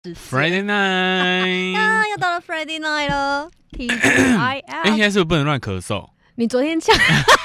Friday night 啊，又到了 Friday night 了。TGIF 现在是不是不能乱咳嗽？ 你昨天讲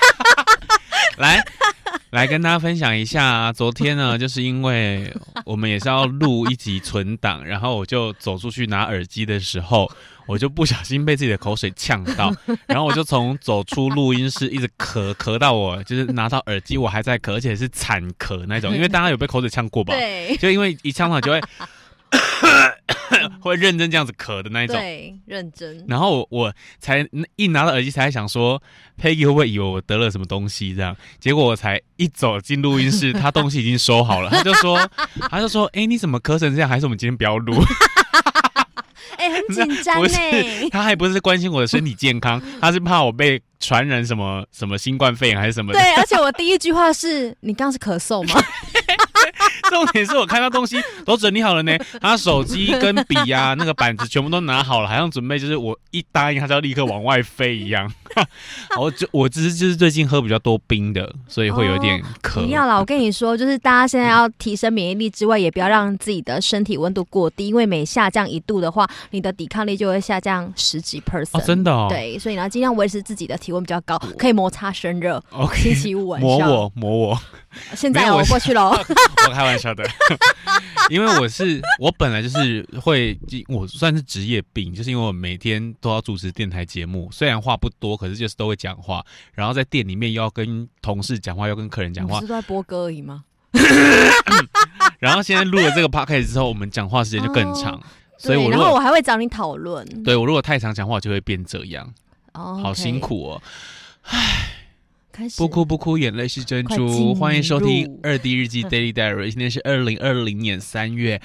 来跟大家分享一下，昨天呢，就是因为我们也是要录一集存档，然后我就走出去拿耳机的时候，我就不小心被自己的口水呛到，然后我就从走出录音室一直咳到我就是拿到耳机，我还在咳，而且是惨咳那种，因为大家有被口水呛过吧？ 对， 就因为一呛到就会会认真这样子咳的那一种， 对，认真。 然后我才一拿到耳机才想说 Peggy 会不会以为我得了什么东西这样，结果我才一走进录音室，他东西已经收好了，他就说你怎么咳成这样，还是我们今天不要录？ 很紧张欸， 他还不是关心我的身体健康，他是怕我被传染什么新冠肺炎还是什么的。 对，而且我第一句话是你刚刚是咳嗽吗？ 重点是我看到东西都整理好了呢，他手机跟笔啊那个板子全部都拿好了，好像准备就是我一答应他就要立刻往外飞一样。我只是就是最近喝比较多冰的，所以会有点渴。 不要啦，我跟你说，就是大家现在要提升免疫力之外，也不要让自己的身体温度过低，因为每下降1度的话，你的抵抗力就会下降10几%。 哦，真的哦。 对，所以你要尽量维持自己的体温比较高，可以摩擦生热。 OK， 星期五晚上磨我。 现在我过去喽。 我开玩笑的，因为我本来就是会，我算是职业病，就是因为我每天都要主持电台节目，虽然话不多，可是就是都会讲话，然后在店里面又要跟同事讲话，又跟客人讲话。 你不是都在播歌而已吗？ 然后现在录了这个 podcast 之后，我们讲话时间就更长，所以然后我还会找你讨论。 对，我如果太常讲话，就会变这样。好辛苦哦，唉。不哭不哭，眼泪是珍珠。欢迎收听2D 日记 Daily Diary， 今天是2020年3月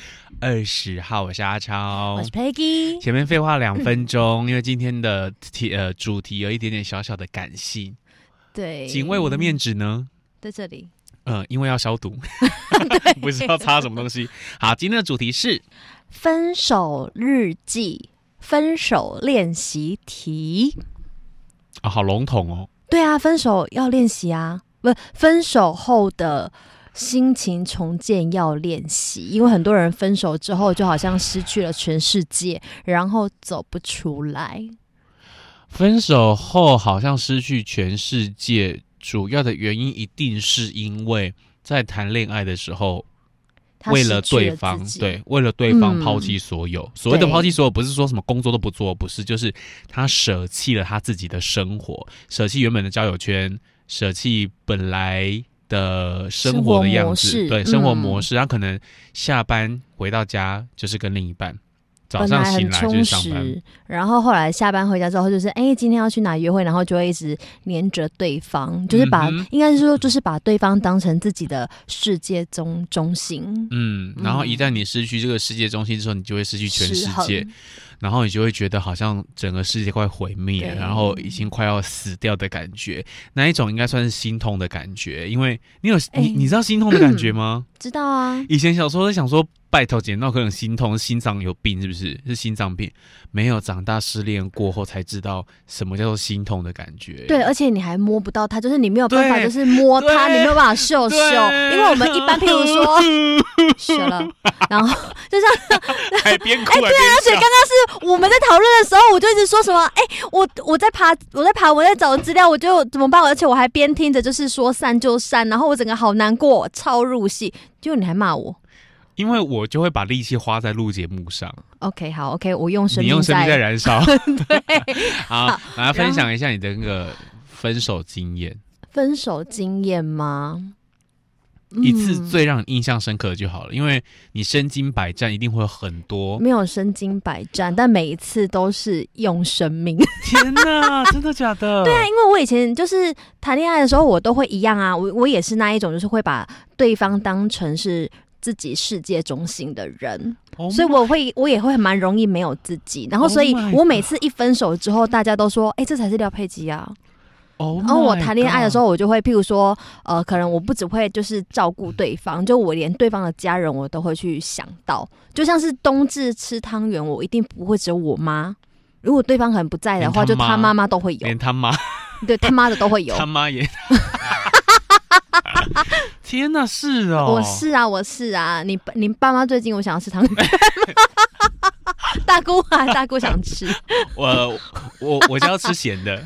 20号，我是阿超， 我是 Peggy。 前面废话2分钟，因为今天的主题有一点点小小的感性。 对， 警卫我的面纸呢？ 在这里。 因为要消毒，不是要擦什么东西。好，今天的主题是分手日记、分手练习题。 好笼统哦。 对啊，分手要练习啊，不，分手后的心情重建要练习，因为很多人分手之后就好像失去了全世界，然后走不出来。 分手后好像失去全世界，主要的原因一定是因为在谈恋爱的时候，为了对方，对，为了对方抛弃所有。所谓的抛弃所有，不是说什么工作都不做，不是，就是他舍弃了他自己的生活，舍弃原本的交友圈，舍弃本来的生活的样子，对，生活模式。他可能下班回到家就是跟另一半，早上醒来就是上班， 然后后来下班回家之后就是今天要去哪约会，然后就会一直黏着对方，就是应该是说就是把对方当成自己的世界中心。 然后一旦你失去这个世界中心之后，你就会失去全世界，然后你就会觉得好像整个世界快毁灭，然后已经快要死掉的感觉。那一种应该算是心痛的感觉，因为你知道心痛的感觉吗？ 知道啊。 以前小时候在想说，拜托姐，那可能心痛，心脏有病是不是？是心脏病？没有，长大失恋过后才知道什么叫做心痛的感觉。 对，而且你还摸不到它，就是你没有办法，就是摸它，你没有办法嗅，因为我们一般譬如说学了，然后就像还边哭还边笑。 对啊，而且刚刚是我们在讨论的时候，我就一直说什么，我在爬，我在找资料，我就怎么办？而且我还边听着，就是说散就散，然后我整个好难过，超入戏，结果你还骂我。 因为我就会把力气花在录节目上。 OK， 好 ，OK， 我用生命你用生命在燃烧。 对， 好，来分享一下你的那个分手经验。 分手经验吗？ 一次最让你印象深刻的就好了，因为你身经百战，一定会有很多。 没有身经百战，但每一次都是用生命。 天哪，真的假的？ 对啊，因为我以前就是谈恋爱的时候，我都会一样啊，我也是那一种，就是会把对方当成是自己世界中心的人，所以我也会蛮容易没有自己，然后所以我每次一分手之后，大家都说，这才是廖佩琪啊。然后我谈恋爱的时候，我就会譬如说，可能我不只会就是照顾对方，就我连对方的家人我都会去想到，就像是冬至吃汤圆，我一定不会只有我妈，如果对方可能不在的话，就他妈妈都会有， 连他妈， 对他妈的都会有， 他妈也。 天哪，是哦， 我是啊，你爸妈最近我想要吃汤圆。大姑想吃。 我就要吃咸的。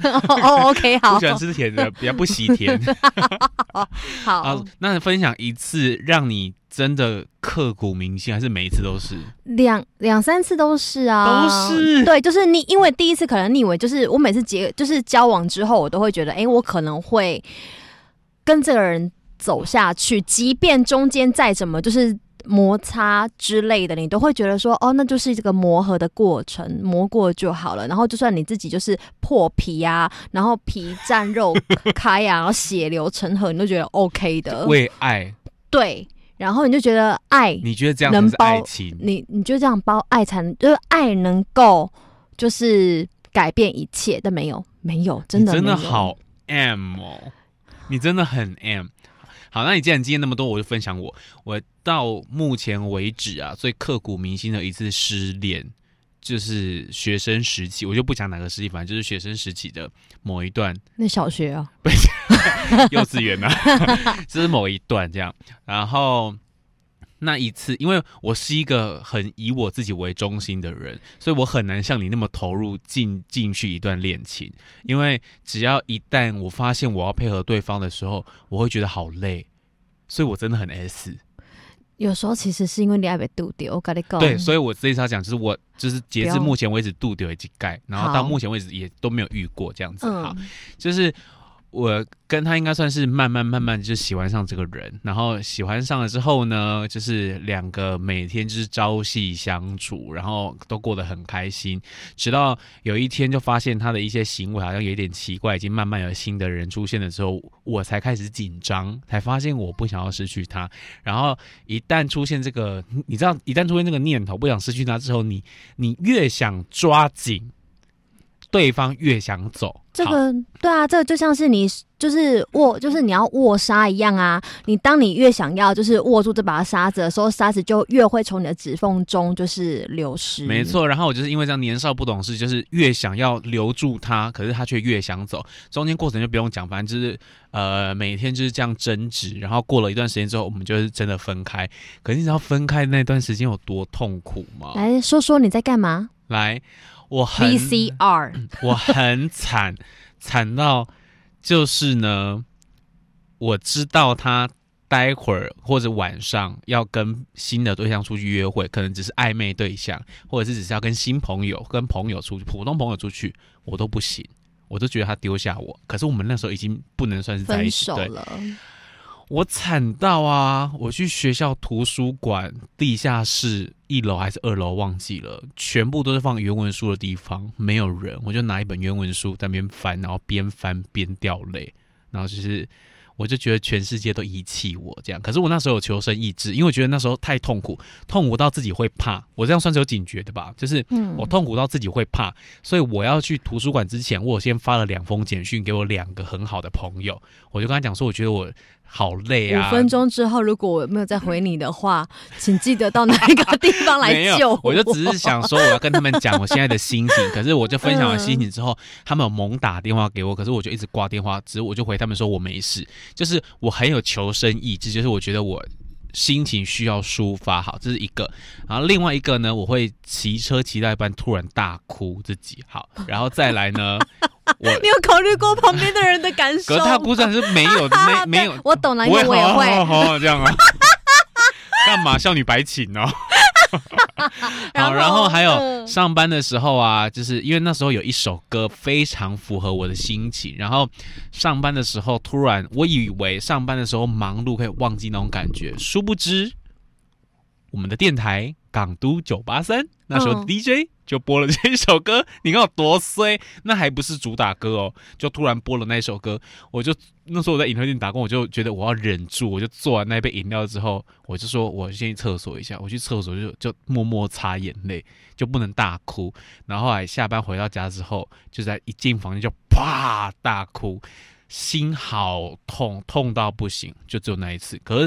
OK 好。 不喜欢吃甜的，比较不喜甜。 好， 那分享一次让你真的刻骨铭心，还是每一次都是？ 两三次都是啊， 都是。 对，就是因为第一次可能你以为就是我每次就是交往之后，我都会觉得，我可能会跟这个人走下去，即便中间再怎么就是摩擦之类的，你都会觉得说，那就是这个磨合的过程，磨过就好了。然后就算你自己就是破皮啊，然后皮绽肉开啊，然后血流成河，你都觉得 OK 的。 为爱， 对，然后你就觉得爱， 你觉得这样才是爱情？ 你就这样包爱才能，就是爱能够就是改变一切，但没有，真的没有。 你真的好 M 哦，你真的很 M。好，那你既然今天那么多，我就分享我到目前为止啊最刻骨铭心的一次失恋，就是学生时期，我就不讲哪个时期，反正就是学生时期的某一段。 那小学啊？ 不是，幼稚园啊，就是某一段这样。然后那一次，因为我是一个很以我自己为中心的人，所以我很难像你那么投入进去一段恋情。因为只要一旦我发现我要配合对方的时候，我会觉得好累，所以我真的很 S。 有时候其实是因为你还没度掉，我跟你讲。 对，所以我这一次要讲，就是我就是截至目前为止度掉一几盖，然后到目前为止也都没有遇过这样子。好，就是我跟他应该算是慢慢就喜欢上这个人，然后喜欢上了之后呢，就是两个每天就是朝夕相处，然后都过得很开心，直到有一天就发现他的一些行为好像有点奇怪，已经慢慢有新的人出现的时候，我才开始紧张，才发现我不想要失去他。然后一旦出现这个，你知道，一旦出现这个念头不想失去他之后，你越想抓紧，对方越想走。 这个对啊，这个就像是你就是你要握沙一样啊。当你越想要就是握住这把沙子的时候，沙子就越会从你的指缝中就是流失。 没错，然后我就是因为这样年少不懂事，就是越想要留住他，可是他却越想走。中间过程就不用讲，反正就是每天就是这样争执，然后过了一段时间之后，我们就是真的分开。可是你知道分开那段时间有多痛苦吗？ 来说说你在干嘛？ 来。我很 VCR， 我很惨到就是呢，我知道他待会儿或者晚上要跟新的对象出去约会，可能只是暧昧对象，或者是只是要跟新朋友、跟朋友出去、普通朋友出去，我都不行，我都觉得他丢下我。可是我们那时候已经不能算是在一起， 分手了。 我惨到啊！我去学校图书馆地下室1楼还是2楼忘记了，全部都是放原文书的地方，没有人，我就拿一本原文书在那边翻，然后边翻边掉泪，然后就是我就觉得全世界都遗弃我这样。可是我那时候有求生意志，因为我觉得那时候太痛苦到自己会怕，我这样算是有警觉的吧，就是我痛苦到自己会怕，所以我要去图书馆之前，我先发了2封简讯给我2个很好的朋友，我就跟他讲说，我觉得我好累啊。 5分钟之后，如果我没有再回你的话，请记得到哪一个地方来救我。 我就只是想说，我要跟他们讲我现在的心情。可是我就分享完心情之后，他们有猛打电话给我，可是我就一直挂电话，只是我就回他们说我没事。就是我很有求生意志，就是我觉得我心情需要抒发好，这是一个。然后另外一个呢，我会骑车骑到一半突然大哭自己好，然后再来呢。你有考虑过旁边的人的感受？ 可是他鼓掌是没有的，没有。 我懂了，因为我也会。 好这样啊？干嘛少女白情哦？好，然后还有上班的时候啊，就是因为那时候有一首歌非常符合我的心情，然后上班的时候突然我以为上班的时候忙碌可以忘记那种感觉，殊不知我们的电台港都983那时候的 DJ 就播了这一首歌，你看我多衰，那还不是主打歌哦，就突然播了那首歌，我就那时候我在饮料店打工，我就觉得我要忍住，我就做完那杯饮料之后，我就说我先去厕所一下，我去厕所就默默擦眼泪，就不能大哭，然后后来下班回到家之后，就在一进房间就啪大哭，心好痛，痛到不行，就只有那一次。可是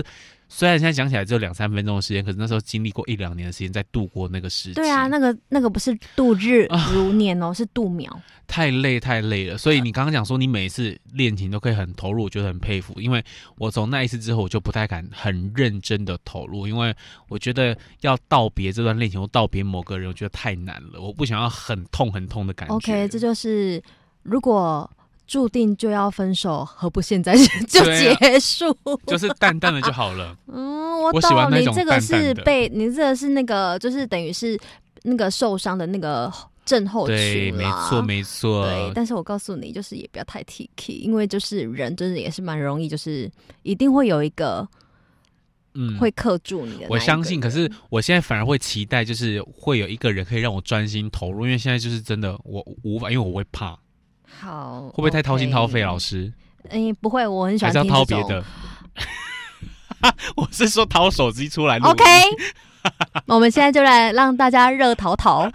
虽然现在讲起来只有2-3分钟的时间，可是那时候经历过1-2年的时间在度过那个时期。 对啊，那个不是度日如年哦，是度秒。 太累了，所以你刚刚讲说你每一次练琴都可以很投入，我觉得很佩服。因为我从那一次之后，我就不太敢很认真的投入，因为我觉得要道别这段恋情或道别某个人，我觉得太难了，我不想要很痛的感觉。 OK， 这就是如果注定就要分手，何不现在就结束？ 就是淡淡的就好了。 我喜欢懂， 那种淡淡的。 你这个是那个，就是等于是那个受伤的那个症候群啦。 对，没错。 对，但是我告诉你，就是也不要太 T-K， 因为就是人真的也是蛮容易，就是一定会有一个。会克住你的。 我相信，可是我现在反而会期待，就是会有一个人可以让我专心投入，因为现在就是真的我无法，因为我会怕。 好， 会不会太掏心掏肺？老师， 不会，我很喜欢听这种。 还是要掏别的？我是说掏手机出来录。 OK， 我们现在就来让大家热淘淘。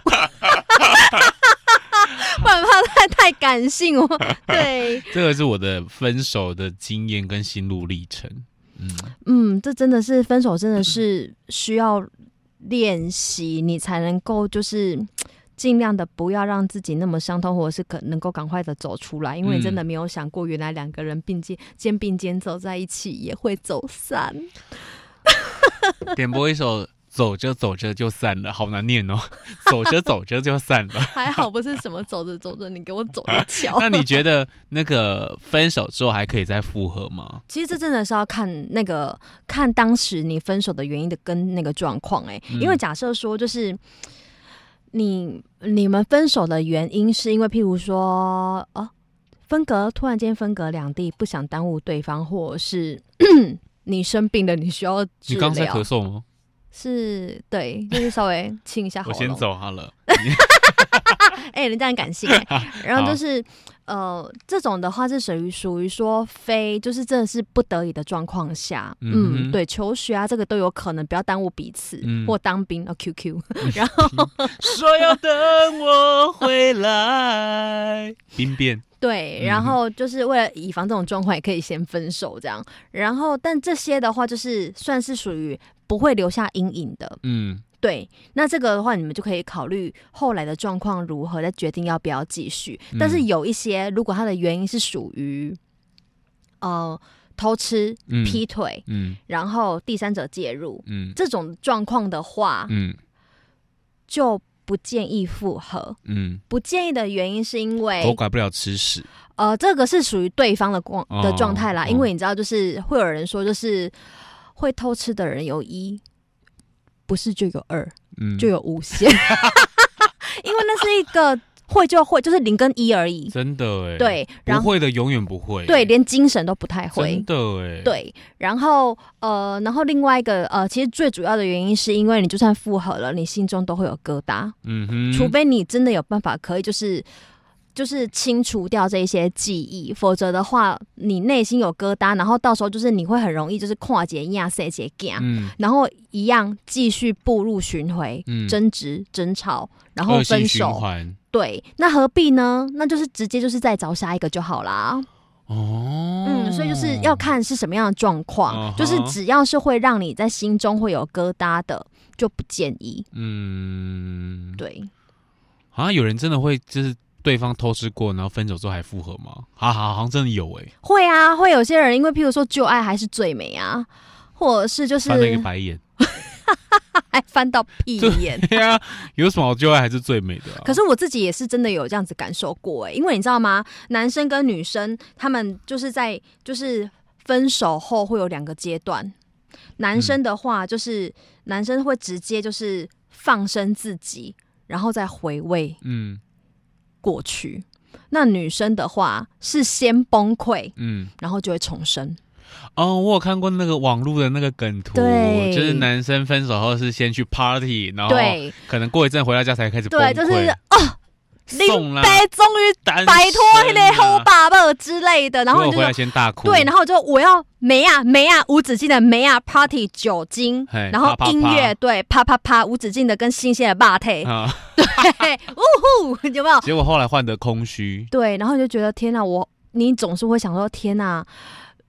不然怕太感性哦。对， 这个是我的分手的经验跟心路历程。 这真的是分手，真的是需要练习，你才能够就是尽量的不要让自己那么伤痛，或者是能够赶快的走出来，因为你真的没有想过，原来2个人肩并肩走在一起也会走散。 点播一首。走着走着就散了，好难念哦。走着走着就散了， 还好不是什么走着走着你给我走着瞧。 那你觉得那个分手之后还可以再复合吗？ 其实这真的是要看当时你分手的原因的跟那个状况因为假设说就是你们分手的原因是因为譬如说突然间分隔两地，不想耽误对方，或者是你生病了你需要治疗。 你刚才咳嗽吗？ 是，对，就是稍微清一下喉咙。 我先走好了。 人家很感性然后就是这种的话是属于说就是真的是不得已的状况下，对，求学啊这个都有可能，不要耽误彼此，或当兵QQ， 然后说要等我回来，兵变。 对，然后就是为了以防这种状况，也可以先分手这样。然后，但这些的话，就是算是属于不会留下阴影的。对。那这个的话，你们就可以考虑后来的状况如何，再决定要不要继续。但是有一些，如果它的原因是属于偷吃、劈腿，然后第三者介入，这种状况的话，就不建议复合。不建议的原因是因为狗改不了吃屎。 这个是属于对方的状态啦，因为你知道，就是会有人说，就是会偷吃的人有1，不是就有2，就有无限。因为那是一个会就会，就是0跟1而已。 真的对， 不会的永远不会。 对，连精神都不太会。 真的对，然后另外一个其实最主要的原因是因为你就算复合了，你心中都会有疙瘩。除非你真的有办法可以就是清除掉这些记忆，否则的话，你内心有疙瘩，然后到时候就是你会很容易就是跨节压塞节干，然后一样继续步入循环，争执、争吵，然后分手。 恶性循环。 对，那何必呢？那就是直接就是再找下一个就好啦。所以就是要看是什么样的状况，就是只要是会让你在心中会有疙瘩的，就不建议。对。 好像有人真的会就是对方偷吃过，然后分手之后还复合吗？好像真的有会啊，会有些人因为譬如说旧爱还是最美啊，或者是就是翻了一个白眼。 还翻到屁眼。 对啊，有什么好旧爱还是最美的可是我自己也是真的有这样子感受过因为你知道吗？男生跟女生他们就是在就是分手后会有2个阶段。男生的话就是男生会直接就是放生自己，然后再回味过去。那女生的话是先崩溃，然后就会重生。 我有看过那个网络的那个梗图，就是男生分手后是先去 party， 然后可能过一阵回到家才开始崩溃。对，就是林北终于摆脱那个好爸爸之类的，然后回来先大哭。 对，然后就我要梅啊无止境的梅啊 party 酒精，然后音乐对啪啪啪无止境的跟新鲜的霸退，对，呜呼，有没有？ 结果后来换得空虚。 对，然后你就觉得天哪，你总是会想说天哪。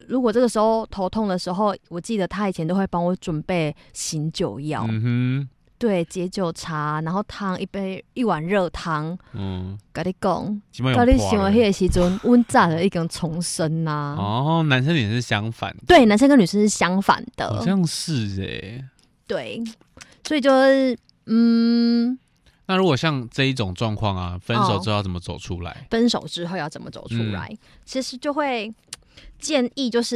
如果这个时候头痛的时候，我记得他以前都会帮我准备醒酒药，对，解酒茶，然后汤一碗热汤，跟你讲，跟你想的那个时阵，温炸的一根重生呐。 哦，男生也是相反的， 对，男生跟女生是相反的， 好像是对，所以就是那如果像这一种状况啊，分手之后要怎么走出来？ 分手之后要怎么走出来？其实就会建议就是，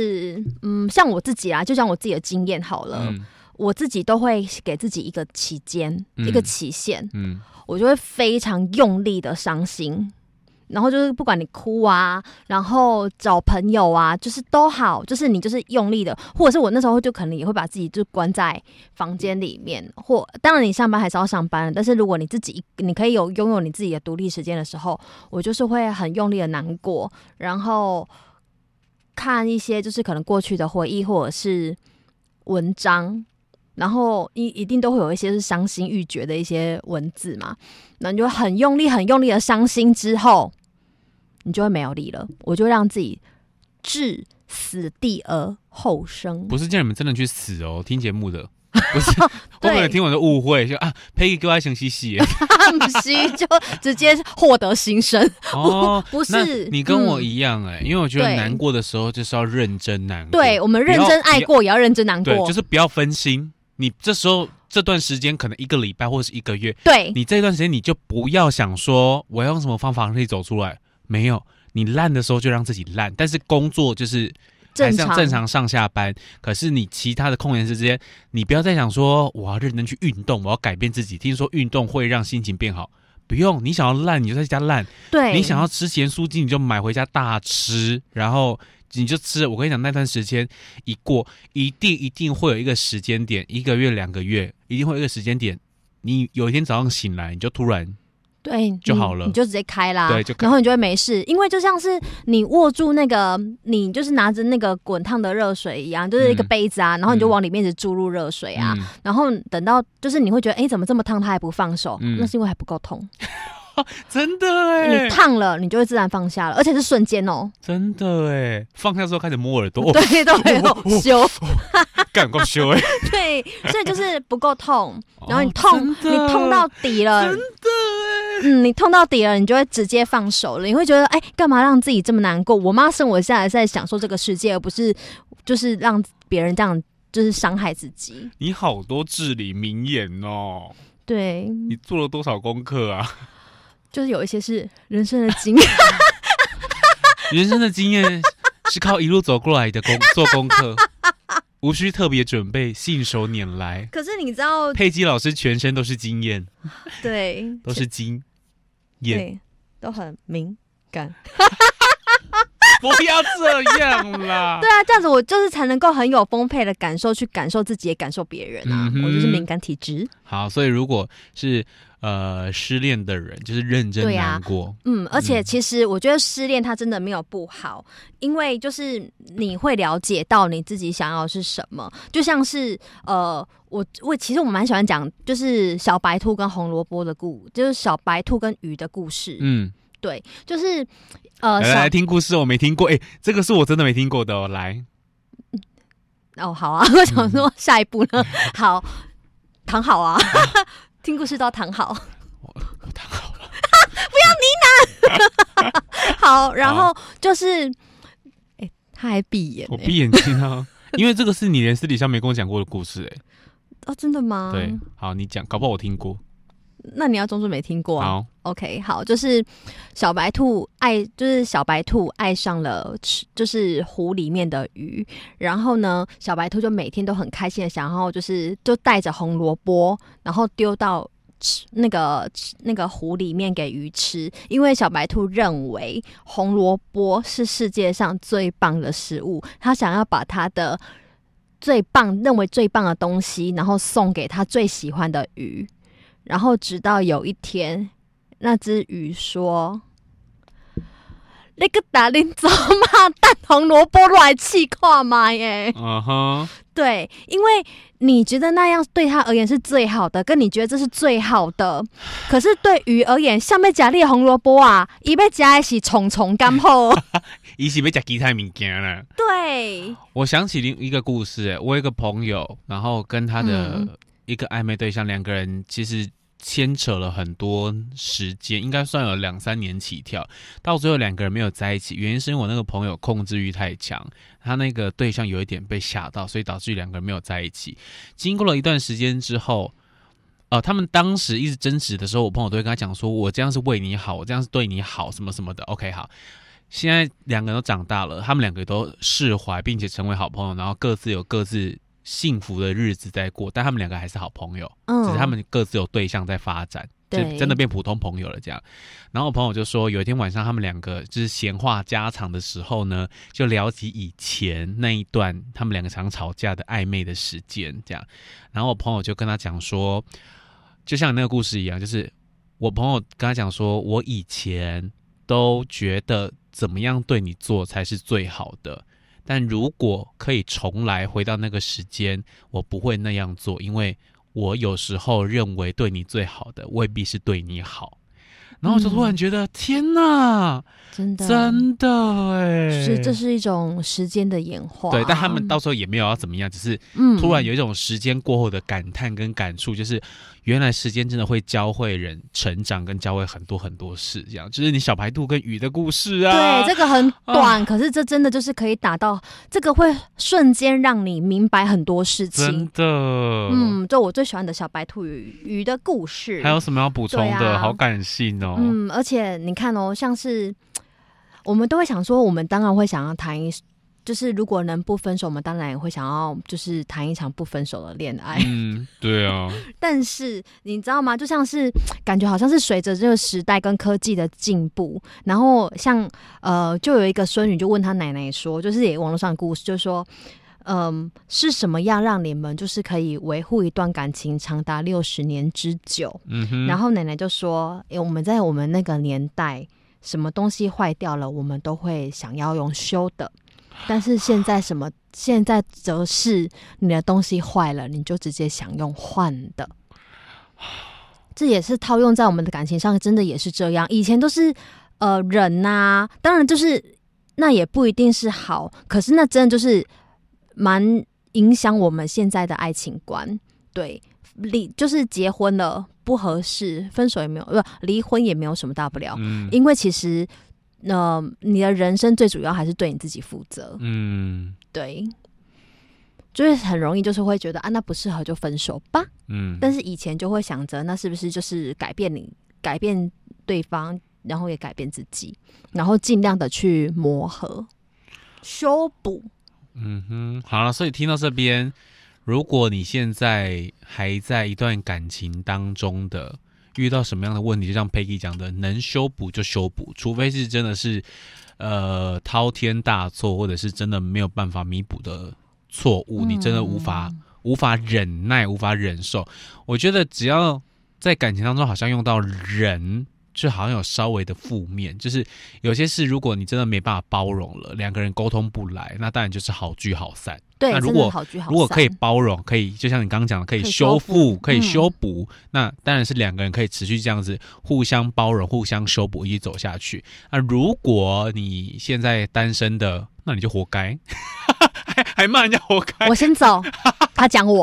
像我自己啊，就像我自己的经验好了。我自己都会给自己一个期间、一个期限，我就会非常用力的伤心，然后就是不管你哭啊，然后找朋友啊，就是都好，就是你就是用力的，或者是我那时候就可能也会把自己就关在房间里面，或当然你上班还是要上班，但是如果你自己你可以拥有你自己的独立时间的时候，我就是会很用力的难过，然后看一些就是可能过去的回忆或者是文章。然后一定都会有一些是伤心欲绝的一些文字嘛，那你就很用力的伤心之后，你就会没有力了。我就让自己置死地而后生， 不是叫你们真的去死哦，听节目的不是，会不会听我的误会？就Peggy 给我想洗洗， 不是就直接获得新生哦， 不是， 你跟我一样因为我觉得难过的时候就是要认真难过， 对我们认真爱过也要认真难过， 对，就是不要分心。你这时候这段时间可能1个礼拜或是1个月， 对， 你这段时间你就不要想说我要用什么方法可以走出来，没有，你烂的时候就让自己烂，但是工作就是还是要正常上下班，可是你其他的空闲时间，你不要再想说我要认真去运动，我要改变自己，听说运动会让心情变好，不用，你想要烂你就在家烂， 对， 你想要吃咸酥鸡你就买回家大吃，然后你就吃。我跟你讲，那段时间一过，一定会有一个时间点，1个月2个月，一定会有一个时间点，你有一天早上醒来，你就突然对就好了， 你就直接开啦， 对， 然后你就会没事，因为就像是你握住那个，你就是拿着那个滚烫的热水一样，就是一个杯子啊，然后你就往里面一直注入热水啊，然后等到就是你会觉得，怎么这么烫，它还不放手，那是因为还不够痛。 真的你烫了，你就会自然放下了，而且是瞬间哦。 真的放下之后开始摸耳朵， 对，都没有修， 干够修对，所以就是不够痛，然后你痛到底了， 真的你痛到底了，你就会直接放手了。你会觉得，干嘛让自己这么难过？我妈生我下来是在享受这个世界，而不是就是让别人这样就是伤害自己。 你好多至理名言哦。 对， 你做了多少功课啊？ 就是有一些是人生的经验， 人生的经验是靠一路走过来的做功课，无需特别准备，信手拈来。 可是你知道， 佩姬老师全身都是经验， 对， 都是经验， 对，都很敏感。 不要这样啦！ 对啊，这样子我就是才能够很有丰沛的感受，去感受自己，也感受别人啊。我就是敏感体质。 好，所以如果是失恋的人，就是认真难过。 而且其实我觉得失恋它真的没有不好，因为就是你会了解到你自己想要的是什么。就像是我其实我蛮喜欢讲，就是小白兔跟红萝卜的就是小白兔跟鱼的故事。对，就是来听故事，我没听过，这个是我真的没听过的哦。来， 好啊，我想说下一步呢，好，躺好啊，听故事都要躺好。 我躺好了， 不要呢喃。好，然后就是，他还闭眼， 我闭眼睛啊，因为这个是你连私底下没跟我讲过的故事， 真的吗？ 对，好，你讲，搞不好我听过。 那你要装作没听过啊。 好 ，OK， 好，就是小白兔爱上了就是湖里面的鱼，然后呢，小白兔就每天都很开心的想要就带着红萝卜，然后丢到那个湖里面给鱼吃，因为小白兔认为红萝卜是世界上最棒的食物，他想要把他的认为最棒的东西，然后送给他最喜欢的鱼。然后直到有一天，那只鱼说：“你个打恁走嘛，蛋红萝卜来试看卖耶。” 对，因为你觉得那样对他而言是最好的，跟你觉得这是最好的，可是对鱼而言，像要吃你的红萝卜啊，伊要吃的是虫虫干后， 伊是要吃其他物件啦。 对， 我想起另一个故事，我有一个朋友，然后跟他的一个暧昧对象，两个人其实牵扯了很多时间，应该算有2-3年起跳，到最后两个人没有在一起，原因是因为我那个朋友控制欲太强，他那个对象有一点被吓到，所以导致两个人没有在一起。经过了一段时间之后，他们当时一直争执的时候，我朋友都会跟他讲说，我这样是为你好，我这样是对你好，什么什么的。OK， 好，现在两个人都长大了，他们两个都释怀，并且成为好朋友，然后各自有各自幸福的日子在过，但他们两个还是好朋友，只是他们各自有对象在发展，就真的变普通朋友了这样。然后我朋友就说，有一天晚上他们两个就是闲话家常的时候呢，就聊起以前那一段他们两个常吵架的暧昧的时间这样。然后我朋友就跟他讲说，就像那个故事一样，就是我朋友跟他讲说，我以前都觉得怎么样对你做才是最好的，但如果可以重来回到那个时间，我不会那样做，因为我有时候认为对你最好的未必是对你好。然后我就突然觉得，天哪，真的哎， 是这是一种时间的演化。 对，但他们到时候也没有要怎么样，只是突然有一种时间过后的感叹跟感触，就是原来时间真的会教会人成长，跟教会很多很多事。这样，就是你小白兔跟鱼的故事啊。 对，这个很短，可是这真的就是可以打到，这个会瞬间让你明白很多事情。 真的， 就我最喜欢的小白兔与鱼的故事。 还有什么要补充的？好感性哦。 而且你看哦，像是我们都会想说，我们当然会想要谈就是如果能不分手，我们当然也会想要就是谈一场不分手的恋爱。 对啊。 但是你知道吗？就像是感觉好像是随着这个时代跟科技的进步，然后像就有一个孙女就问她奶奶说，就是也网络上的故事，就是说。是什么样让你们就是可以维护一段感情长达60年之久？然后奶奶就说，我们在我们那个年代，什么东西坏掉了，我们都会想要用修的，但是现在则是你的东西坏了，你就直接想用换的。这也是套用在我们的感情上，真的也是这样。以前都是人啊，当然就是那也不一定是好，可是那真的就是蛮影响我们现在的爱情观。对，就是结婚了不合适，分手也没有，离婚也没有什么大不了。因为其实你的人生最主要还是对你自己负责。对，就是很容易就是会觉得那不适合就分手吧。但是以前就会想着，那是不是就是改变对方，然后也改变自己，然后尽量的去磨合修补。 好了，所以听到这边，如果你现在还在一段感情当中的，遇到什么样的问题，就像 Peggy 讲的，能修补就修补，除非是真的是滔天大错，或者是真的没有办法弥补的错误，你真的无法忍耐，无法忍受。我觉得只要在感情当中好像用到忍，就好像有稍微的负面，就是有些事如果你真的没办法包容了，两个人沟通不来，那当然就是好聚好散。 对， 那如果可以包容，可以就像你刚刚讲的，可以修复，可以修补，那当然是两个人可以持续这样子互相包容、互相修补，一起走下去。那如果你现在单身的，那你就活该，还骂人家活该。 我先走，他讲我。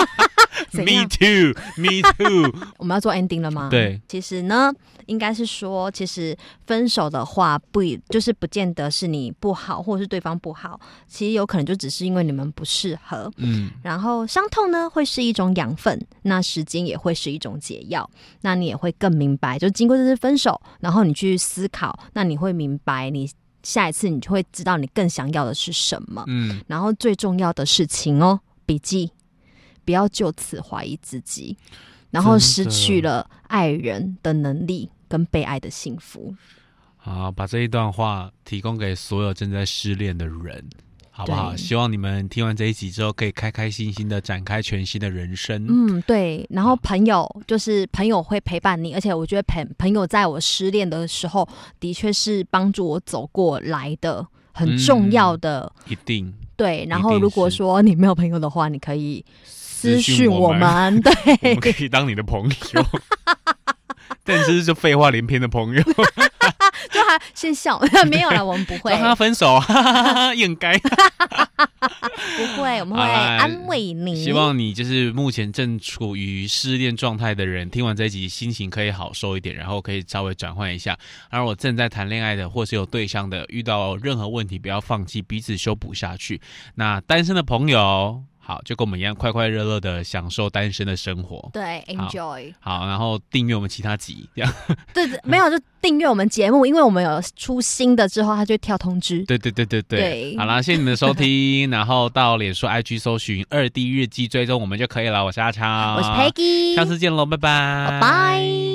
Me too, me too 。 我们要做 ending 了吗？ 对， 其实呢，应该是说，其实分手的话，就是不见得是你不好，或者是对方不好，其实有可能就只是因为你们不适合。然后伤痛呢，会是一种养分，那时间也会是一种解药。那你也会更明白，就经过这次分手，然后你去思考，那你会明白你。下一次你就会知道你更想要的是什么。然后最重要的事情哦，笔记。不要就此怀疑自己，然后失去了爱人的能力跟被爱的幸福。 好，把这一段话提供给所有正在失恋的人，好不好？希望你们听完这一集之后，可以开开心心的展开全新的人生。 对。然后朋友会陪伴你，而且我觉得朋友在我失恋的时候，的确是帮助我走过来的很重要的。 一定。 对，然后如果说你没有朋友的话，你可以私讯我们，对， 我们可以当你的朋友。但是就废话连篇的朋友， 就还先笑，没有啦，我们不会。 让他分手，应该不会，我们会安慰你。 希望你就是目前正处于失恋状态的人，听完这一集心情可以好受一点，然后可以稍微转换一下。而我正在谈恋爱的，或是有对象的，遇到任何问题不要放弃，彼此修补下去。那单身的朋友，好，就跟我们一样，快快乐乐的享受单身的生活。 对 ，enjoy。 好，然后订阅我们其他集，这样。 对，没有就订阅我们节目，因为我们有出新的之后，它就会跳通知。 对。好啦，谢谢你们的收听，然后到脸书 IG 搜寻2D 日记追踪我们就可以了。我是阿超， 我是 Peggy， 下次见喽，拜拜， 拜拜。